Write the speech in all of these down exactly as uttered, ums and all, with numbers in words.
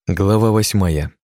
Глава восьмая.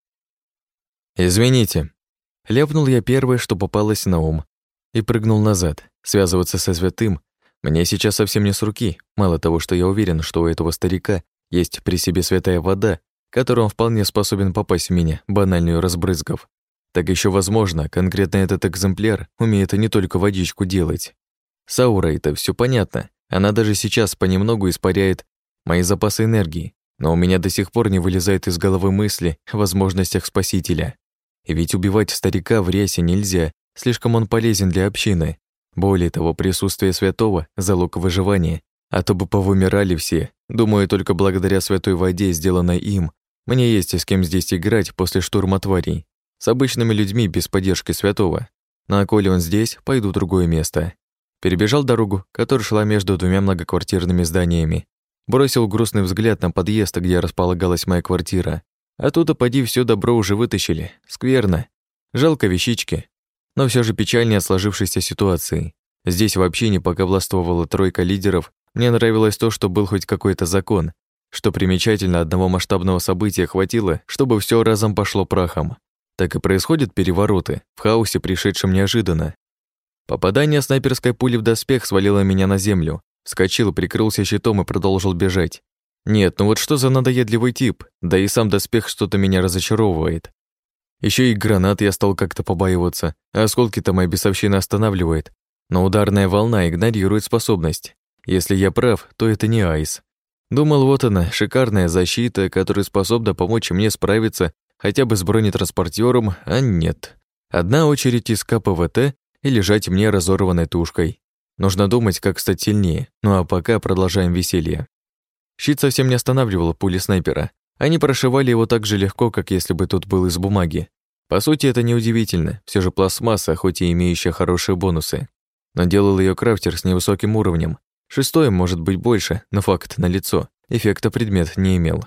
«Извините», — ляпнул я первое, что попалось на ум, и прыгнул назад. Связываться со святым мне сейчас совсем не с руки. Мало того, что я уверен, что у этого старика есть при себе святая вода, которую он вполне способен попасть в меня, банально её разбрызгав, так еще возможно, конкретно этот экземпляр умеет не только водичку делать. С аурой-то всё понятно. Она даже сейчас понемногу испаряет мои запасы энергии. Но у меня до сих пор не вылезает из головы мысли о возможностях спасителя. И ведь убивать старика в рясе нельзя, слишком он полезен для общины. Более того, присутствие святого — залог выживания, а то бы повымирали все. Думаю, только благодаря святой воде, сделанной им, мне есть с кем здесь играть после штурма тварей. С обычными людьми без поддержки святого. Ну а коли он здесь, пойду в другое место. Перебежал дорогу, которая шла между двумя многоквартирными зданиями. Бросил грустный взгляд на подъезд, где располагалась моя квартира. А тут, а поди, всё добро уже вытащили. Скверно. Жалко вещички. Но всё же печальнее от сложившейся ситуации. Здесь вообще не пока властвовала тройка лидеров, мне нравилось то, что был хоть какой-то закон. Что примечательно, одного масштабного события хватило, чтобы всё разом пошло прахом. Так и происходят перевороты, в хаосе, пришедшем неожиданно. Попадание снайперской пули в доспех свалило меня на землю. Вскочил, прикрылся щитом и продолжил бежать. Нет, ну вот что за надоедливый тип, да и сам доспех что-то меня разочаровывает. Еще и гранат я стал как-то побаиваться, а осколки-то моя бесовщина останавливает, но ударная волна игнорирует способность. Если я прав, то это не айс. Думал, вот она, шикарная защита, которая способна помочь мне справиться хотя бы с бронетранспортером, а нет. Одна очередь из ка пэ вэ тэ и лежать мне разорванной тушкой. Нужно думать, как стать сильнее, ну а пока продолжаем веселье. Щит совсем не останавливал пули снайпера. Они прошивали его так же легко, как если бы тут был из бумаги. По сути, это неудивительно, все же пластмасса, хоть и имеющая хорошие бонусы. Но делал ее крафтер с невысоким уровнем. Шестой, может быть, больше, но факт налицо. Эффекта предмет не имел.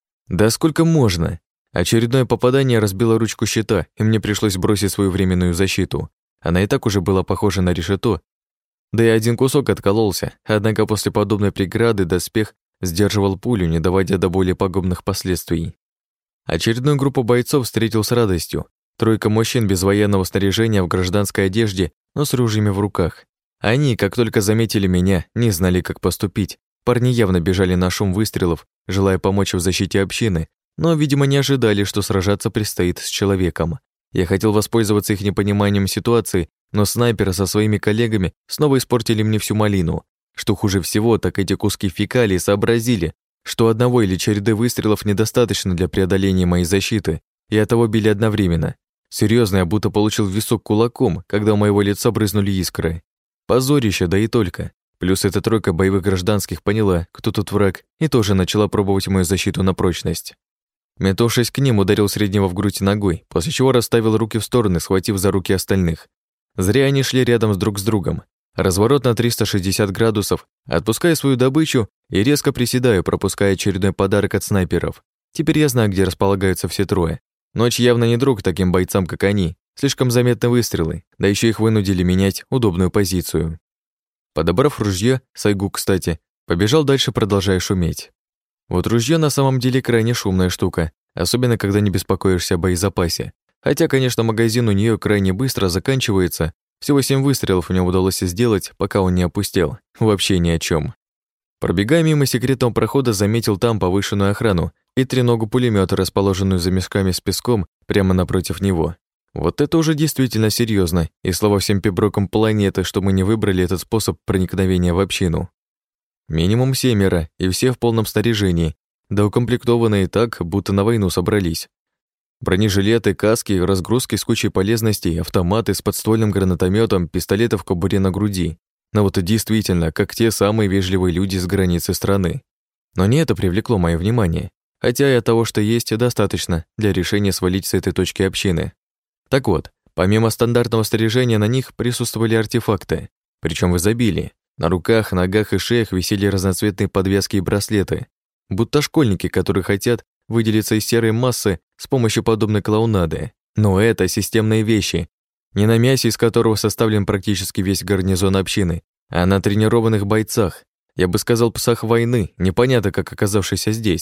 Да сколько можно? Очередное попадание разбило ручку щита, и мне пришлось бросить свою временную защиту. Она и так уже была похожа на решето, да и один кусок откололся, однако после подобной преграды доспех сдерживал пулю, не доводя до более пагубных последствий. Очередную группу бойцов встретил с радостью. Тройка мужчин без военного снаряжения в гражданской одежде, но с ружьями в руках. Они, как только заметили меня, не знали, как поступить. Парни явно бежали на шум выстрелов, желая помочь в защите общины, но, видимо, не ожидали, что сражаться предстоит с человеком. Я хотел воспользоваться их непониманием ситуации, но снайперы со своими коллегами снова испортили мне всю малину. Что хуже всего, так эти куски фекалий сообразили, что одного или череды выстрелов недостаточно для преодоления моей защиты, и оттого били одновременно. Серьезно, я будто получил в висок кулаком, когда у моего лица брызнули искры. Позорище, да и только. Плюс эта тройка боевых гражданских поняла, кто тут враг, и тоже начала пробовать мою защиту на прочность. Метнувшись к ним, ударил среднего в грудь ногой, после чего расставил руки в стороны, схватив за руки остальных. Зря они шли рядом с друг с другом. Разворот на триста шестьдесят градусов, отпуская свою добычу и резко приседаю, пропуская очередной подарок от снайперов. Теперь я знаю, где располагаются все трое. Ночь явно не друг таким бойцам, как они. Слишком заметны выстрелы, да еще их вынудили менять удобную позицию. Подобрав ружье, Сайгу, кстати, побежал дальше, продолжая шуметь. Вот ружье на самом деле крайне шумная штука, особенно когда не беспокоишься о боезапасе. Хотя, конечно, магазин у нее крайне быстро заканчивается. Всего семь выстрелов мне удалось сделать, пока он не опустел. Вообще ни о чем. Пробегая мимо секретного прохода, заметил там повышенную охрану и треногу пулемета, расположенную за мешками с песком прямо напротив него. Вот это уже действительно серьезно, и слава всем пиброкам планеты, что мы не выбрали этот способ проникновения в общину. Минимум семеро, и все в полном снаряжении, да укомплектованные так, будто на войну собрались. Бронежилеты, каски, разгрузки с кучей полезностей, автоматы с подствольным гранатометом, пистолеты в кобуре на груди. Но вот и действительно, как те самые вежливые люди с границы страны. Но не это привлекло мое внимание, хотя и того, что есть, достаточно для решения свалить с этой точки общины. Так вот, помимо стандартного снаряжения на них присутствовали артефакты, причем в изобилии. На руках, ногах и шеях висели разноцветные подвески и браслеты, будто школьники, которые хотят выделиться из серой массы с помощью подобной клоунады. Но это системные вещи, не на мясе, из которого составлен практически весь гарнизон общины, а на тренированных бойцах. Я бы сказал, псах войны, непонятно, как оказавшийся здесь.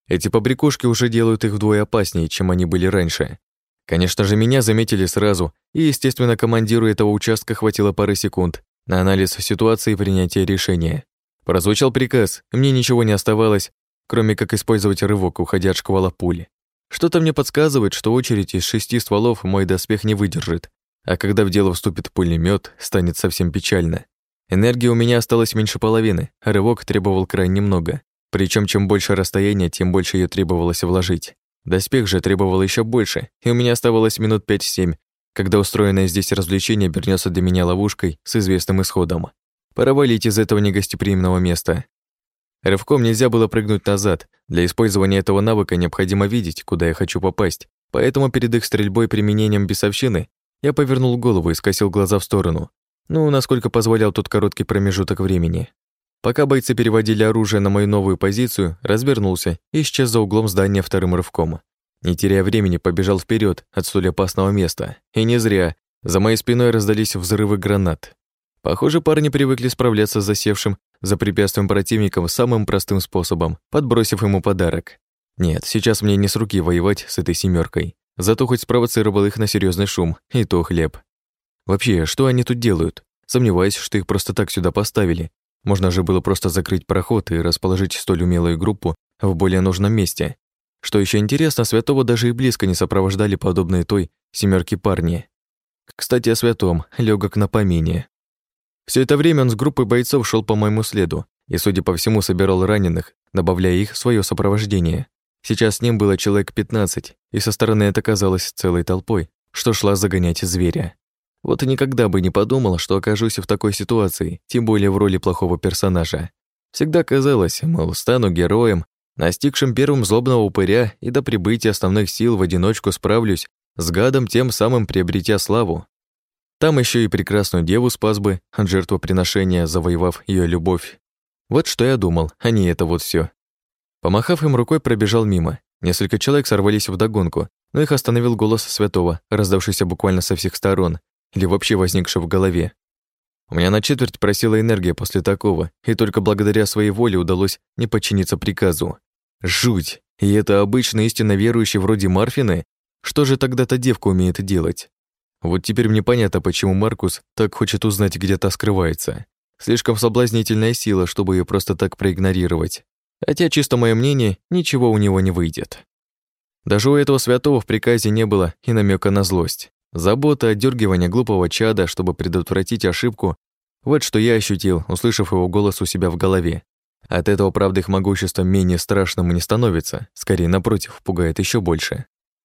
Эти побрякушки уже делают их вдвое опаснее, чем они были раньше. Конечно же, меня заметили сразу, и, естественно, командиру этого участка хватило пары секунд на анализ ситуации и принятие решения. Прозвучал приказ, и мне ничего не оставалось, кроме как использовать рывок, уходя от шквала пули. Что-то мне подсказывает, что очередь из шести стволов мой доспех не выдержит, а когда в дело вступит пулемет, станет совсем печально. Энергии у меня осталось меньше половины, а рывок требовал крайне много. Причем чем больше расстояние, тем больше ее требовалось вложить. Доспех же требовал еще больше, и у меня оставалось минут пять-семь, когда устроенное здесь развлечение обернется для меня ловушкой с известным исходом. Пора валить из этого негостеприимного места. Рывком нельзя было прыгнуть назад. Для использования этого навыка необходимо видеть, куда я хочу попасть. Поэтому перед их стрельбой и применением бесовщины я повернул голову и скосил глаза в сторону. Ну, насколько позволял тот короткий промежуток времени. Пока бойцы переводили оружие на мою новую позицию, развернулся и исчез за углом здания вторым рывком. Не теряя времени, побежал вперед от столь опасного места. И не зря. За моей спиной раздались взрывы гранат. Похоже, парни привыкли справляться с засевшим за препятствием противником самым простым способом, подбросив ему подарок. Нет, сейчас мне не с руки воевать с этой семеркой. Зато хоть спровоцировал их на серьезный шум, и то хлеб. Вообще, что они тут делают? Сомневаюсь, что их просто так сюда поставили. Можно же было просто закрыть проход и расположить столь умелую группу в более нужном месте. Что еще интересно, Святого даже и близко не сопровождали подобные той семерки парни. Кстати, о Святом, легок на помине. Все это время он с группой бойцов шел по моему следу и, судя по всему, собирал раненых, добавляя их в свое сопровождение. Сейчас с ним было человек пятнадцать, и со стороны это казалось целой толпой, что шла загонять зверя. Вот и никогда бы не подумала, что окажусь в такой ситуации, тем более в роли плохого персонажа. Всегда казалось, мол, стану героем, настигшим первым злобного упыря, и до прибытия основных сил в одиночку справлюсь с гадом, тем самым приобретя славу. Там еще и прекрасную деву спас бы от жертвоприношения, завоевав ее любовь. Вот что я думал, а не это вот все. Помахав им рукой, пробежал мимо. Несколько человек сорвались вдогонку, но их остановил голос Святого, раздавшийся буквально со всех сторон, или вообще возникший в голове. У меня на четверть просела энергия после такого, и только благодаря своей воле удалось не подчиниться приказу. Жуть! И это обычно истинно верующий вроде Марфины? Что же тогда-то девка умеет делать? Вот теперь мне понятно, почему Маркус так хочет узнать, где та скрывается. Слишком соблазнительная сила, чтобы ее просто так проигнорировать. Хотя, чисто мое мнение, ничего у него не выйдет. Даже у этого Святого в приказе не было и намека на злость. Забота, отдергивание глупого чада, чтобы предотвратить ошибку. Вот что я ощутил, услышав его голос у себя в голове. От этого, правда, их могущество менее страшным не становится, скорее, напротив, пугает еще больше.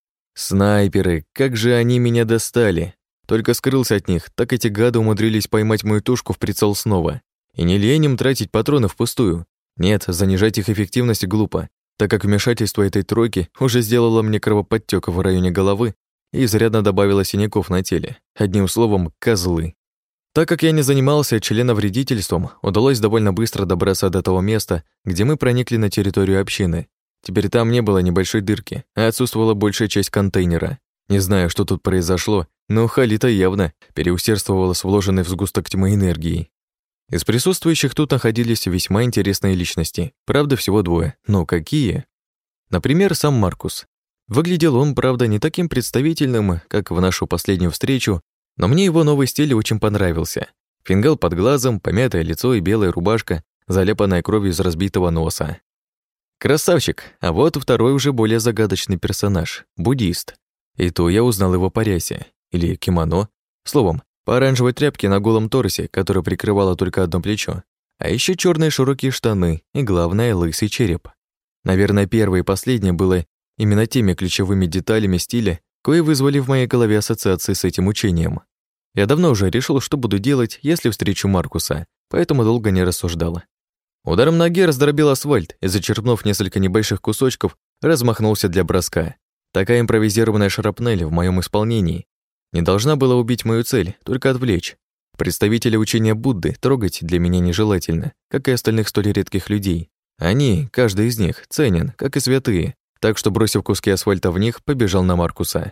Снайперы, как же они меня достали. Только скрылся от них, так эти гады умудрились поймать мою тушку в прицел снова. И не лень им тратить патроны впустую. Нет, занижать их эффективность глупо, так как вмешательство этой тройки уже сделало мне кровоподтёк в районе головы и изрядно добавило синяков на теле. Одним словом, козлы. Так как я не занимался членовредительством, удалось довольно быстро добраться до того места, где мы проникли на территорию общины. Теперь там не было небольшой дырки, а отсутствовала большая часть контейнера. Не знаю, что тут произошло, но Халита явно переусердствовала с вложенной в сгусток тьмы энергией. Из присутствующих тут находились весьма интересные личности. Правда, всего двое. Но какие? Например, сам Маркус. Выглядел он, правда, не таким представительным, как в нашу последнюю встречу, но мне его новый стиль очень понравился. Фингал под глазом, помятое лицо и белая рубашка, заляпанная кровью из разбитого носа. Красавчик, а вот второй уже более загадочный персонаж — буддист. И то я узнал его по рясе, или кимоно. Словом, по оранжевой тряпке на голом торсе, которая прикрывала только одно плечо. А еще черные широкие штаны и, главное, лысый череп. Наверное, первое и последнее было именно теми ключевыми деталями стиля, кои вызвали в моей голове ассоциации с этим учением. Я давно уже решил, что буду делать, если встречу Маркуса, поэтому долго не рассуждала. Ударом ноги раздробил асфальт и, зачерпнув несколько небольших кусочков, размахнулся для броска. Такая импровизированная шрапнель в моем исполнении не должна была убить мою цель, только отвлечь. Представителя учения Будды трогать для меня нежелательно, как и остальных столь редких людей. Они, каждый из них, ценен, как и святые, так что, бросив куски асфальта в них, побежал на Маркуса.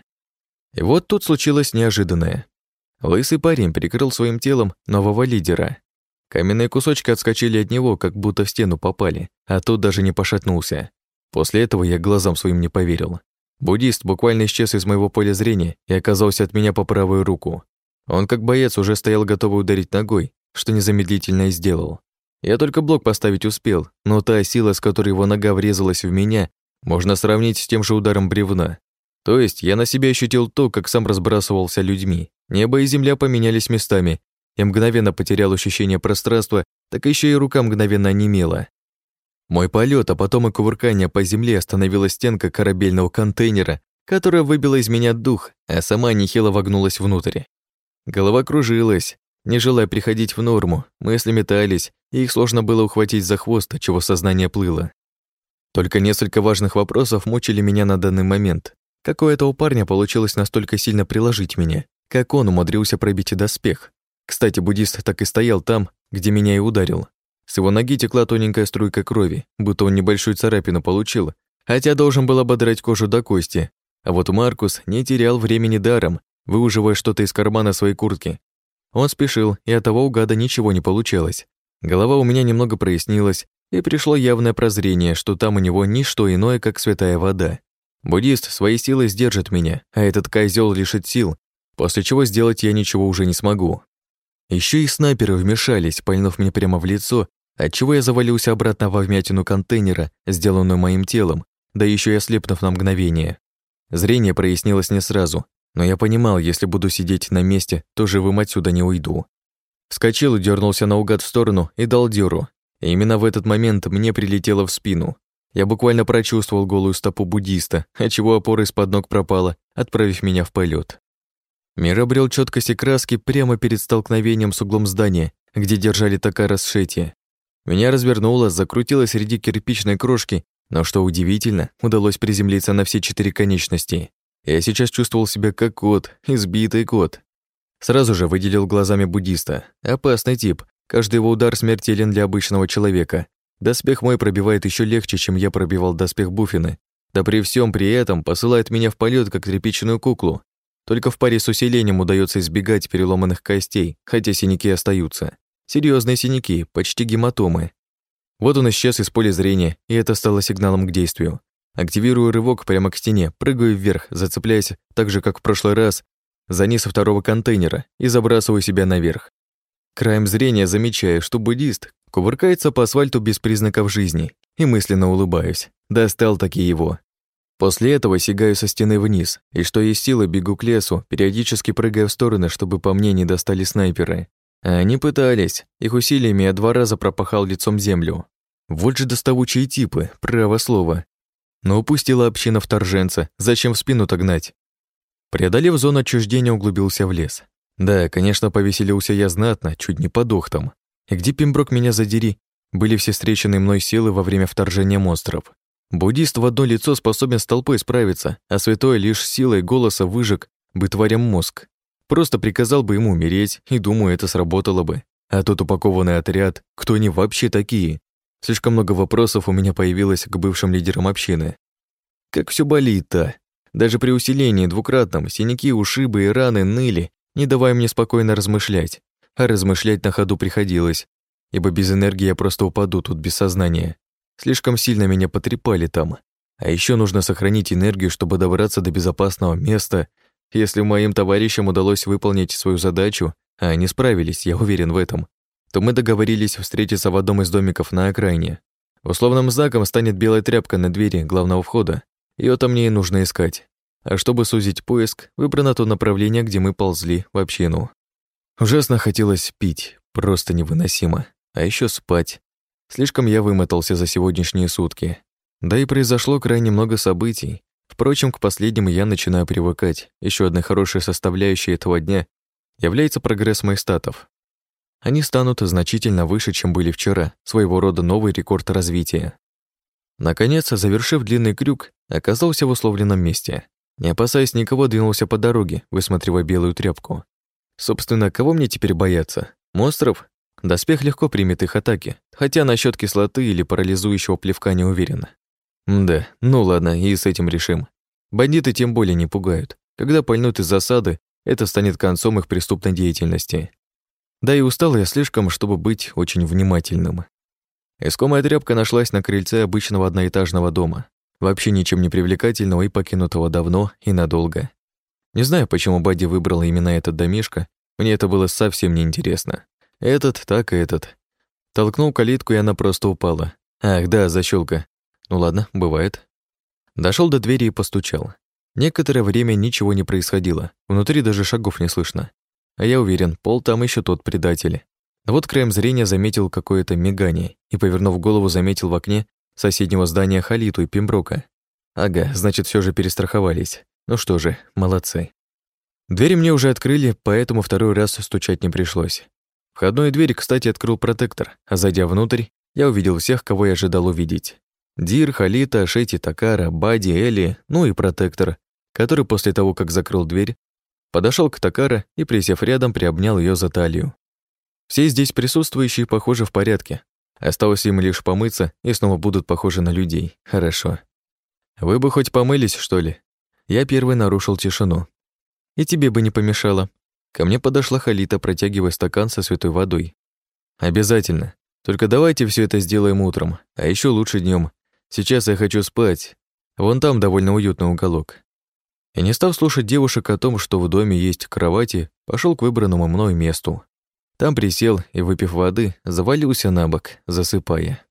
И вот тут случилось неожиданное. Лысый парень прикрыл своим телом нового лидера. Каменные кусочки отскочили от него, как будто в стену попали, а тот даже не пошатнулся. После этого я глазам своим не поверил. Буддист буквально исчез из моего поля зрения и оказался от меня по правую руку. Он, как боец, уже стоял готовый ударить ногой, что незамедлительно и сделал. Я только блок поставить успел, но та сила, с которой его нога врезалась в меня, можно сравнить с тем же ударом бревна. То есть я на себе ощутил то, как сам разбрасывался людьми. Небо и земля поменялись местами. Я мгновенно потерял ощущение пространства, так еще и рука мгновенно онемела. Мой полет, а потом и кувыркание по земле остановила стенка корабельного контейнера, которая выбила из меня дух, а сама нехило вогнулась внутрь. Голова кружилась, не желая приходить в норму, мысли метались, и их сложно было ухватить за хвост, отчего сознание плыло. Только несколько важных вопросов мучили меня на данный момент. Как у этого парня получилось настолько сильно приложить меня? Как он умудрился пробить доспех? Кстати, буддист так и стоял там, где меня и ударил. С его ноги текла тоненькая струйка крови, будто он небольшую царапину получил, хотя должен был ободрать кожу до кости. А вот Маркус не терял времени даром, выуживая что-то из кармана своей куртки. Он спешил, и от того у гада ничего не получалось. Голова у меня немного прояснилась, и пришло явное прозрение, что там у него ничто иное, как святая вода. Буддист своей силой сдержит меня, а этот козёл лишит сил, после чего сделать я ничего уже не смогу. Еще и снайперы вмешались, пальнув мне прямо в лицо, отчего я завалился обратно во вмятину контейнера, сделанную моим телом, да еще и ослепнув на мгновение. Зрение прояснилось не сразу, но я понимал, если буду сидеть на месте, то живым отсюда не уйду. Вскочил и дернулся наугад в сторону и дал дёру. И именно в этот момент мне прилетело в спину. Я буквально прочувствовал голую стопу буддиста, отчего опора из-под ног пропала, отправив меня в полет. Мир обрел четкость и краски прямо перед столкновением с углом здания, где держали Такара с Шетти. Меня развернуло, закрутило среди кирпичной крошки, но, что удивительно, удалось приземлиться на все четыре конечности. Я сейчас чувствовал себя как кот, избитый кот. Сразу же выделил глазами буддиста. Опасный тип, каждый его удар смертелен для обычного человека. Доспех мой пробивает еще легче, чем я пробивал доспех Буффины. Да при всем при этом посылает меня в полет как тряпичную куклу. Только в паре с усилением удается избегать переломанных костей, хотя синяки остаются. Серьезные синяки, почти гематомы. Вот он исчез из поля зрения, и это стало сигналом к действию. Активирую рывок прямо к стене, прыгаю вверх, зацепляясь, так же, как в прошлый раз, за низ второго контейнера и забрасываю себя наверх. Краем зрения замечаю, что буддист кувыркается по асфальту без признаков жизни, и мысленно улыбаюсь. Достал таки его. После этого сигаю со стены вниз, и что есть силы бегу к лесу, периодически прыгая в стороны, чтобы по мне не достали снайперы. А они пытались. Их усилиями я два раза пропахал лицом землю. Вот же доставучие типы, право слово. Но упустила община вторженца, зачем в спину-то гнать? Преодолев зону отчуждения, углубился в лес. Да, конечно, повеселился я знатно, чуть не подох там. И где, Пемброк, меня задери, были все встреченные мной силы во время вторжения монстров. Буддист в одно лицо способен с толпой справиться, а святой лишь силой голоса выжег бы тварям мозг. Просто приказал бы ему умереть, и думаю, это сработало бы. А тот упакованный отряд, кто они вообще такие? Слишком много вопросов у меня появилось к бывшим лидерам общины. Как все болит-то? Даже при усилении двукратном синяки, ушибы и раны ныли, не давая мне спокойно размышлять. А размышлять на ходу приходилось, ибо без энергии я просто упаду тут без сознания. Слишком сильно меня потрепали там. А еще нужно сохранить энергию, чтобы добраться до безопасного места. Если моим товарищам удалось выполнить свою задачу, а они справились, я уверен в этом, то мы договорились встретиться в одном из домиков на окраине. Условным знаком станет белая тряпка на двери главного входа. Её-то мне и нужно искать. А чтобы сузить поиск, выбрано то направление, где мы ползли в общину. Ужасно хотелось пить, просто невыносимо. А еще спать. Слишком я вымотался за сегодняшние сутки. Да и произошло крайне много событий. Впрочем, к последним я начинаю привыкать. Еще одной хорошей составляющей этого дня является прогресс моих статов. Они станут значительно выше, чем были вчера, своего рода новый рекорд развития. Наконец, завершив длинный крюк, оказался в условленном месте. Не опасаясь никого, двинулся по дороге, высматривая белую тряпку. Собственно, кого мне теперь бояться? Монстров? Доспех легко примет их атаки, хотя насчет кислоты или парализующего плевка не уверен. Да, ну ладно, и с этим решим. Бандиты тем более не пугают. Когда пальнут из засады, это станет концом их преступной деятельности. Да и устал я слишком, чтобы быть очень внимательным. Искомая тряпка нашлась на крыльце обычного одноэтажного дома. вообще ничем не привлекательного и покинутого давно и надолго. Не знаю, почему Бадди выбрала именно этот домишко, мне это было совсем неинтересно. Этот, так и этот. Толкнул калитку, и она просто упала. Ах, да, защёлка. Ну ладно, бывает. Дошёл до двери и постучал. Некоторое время ничего не происходило, внутри даже шагов не слышно. А я уверен, Пол там ещё тот предатель. Вот краем зрения заметил какое-то мигание и, повернув голову, заметил в окне соседнего здания Халиту и Пемброка. Ага, значит, всё же перестраховались. Ну что же, молодцы. Двери мне уже открыли, поэтому второй раз стучать не пришлось. Входную дверь, кстати, открыл протектор, а зайдя внутрь, я увидел всех, кого я ожидал увидеть. Дир, Халита, Шети, Такара, Бадди, Элли, ну и протектор, который после того, как закрыл дверь, подошёл к Такара и, присев рядом, приобнял её за талию. Все здесь присутствующие, похоже, в порядке. Осталось им лишь помыться, и снова будут похожи на людей. Хорошо. Вы бы хоть помылись, что ли? Я первый нарушил тишину. И тебе бы не помешало. Ко мне подошла Халита, протягивая стакан со святой водой. Обязательно. Только давайте все это сделаем утром, а еще лучше днем. Сейчас я хочу спать. Вон там довольно уютный уголок. И не став слушать девушек о том, что в доме есть кровати, пошел к выбранному мной месту. Там присел и, выпив воды, завалился на бок, засыпая.